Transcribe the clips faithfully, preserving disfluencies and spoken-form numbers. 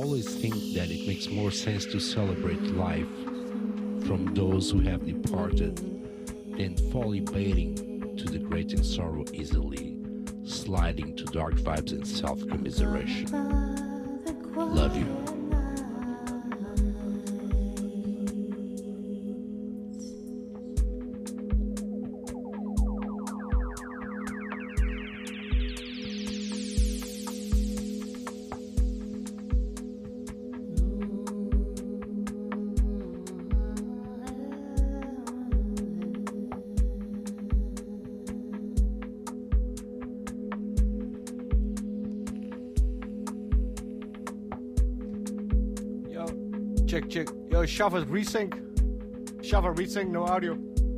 always think that it makes more sense to celebrate life from those who have departed than folly baiting to the great in sorrow easily, sliding to dark vibes and self-commiseration. Love you. Check, check. Yo, shuffle resync. Shuffle resync, no audio.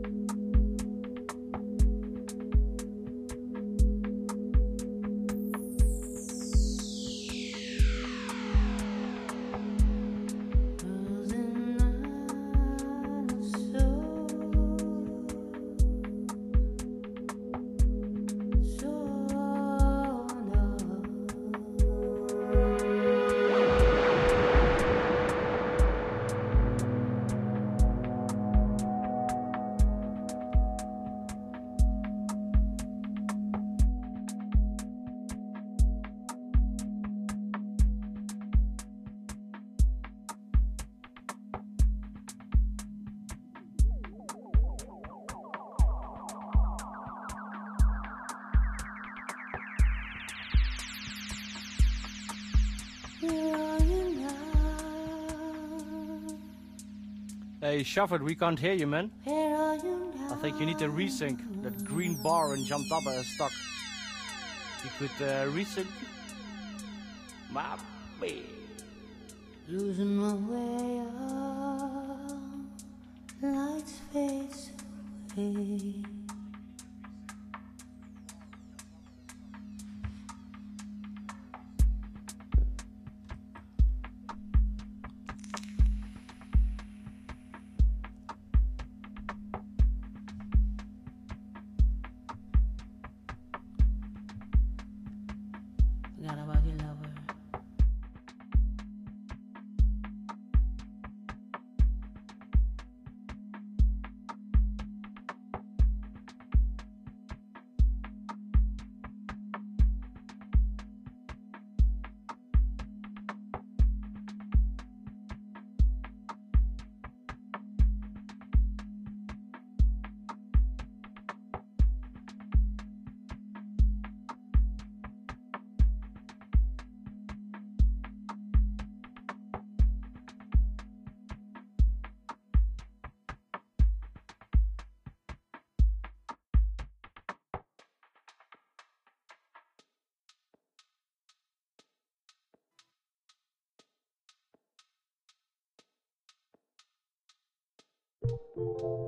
Hey, Shuffle, we can't hear you, man. I think you need to resync. That green bar and jumped up is stuck. You could uh, resync. My baby. Losing my way up, lights fades away. Forgot about your lover. Thank you.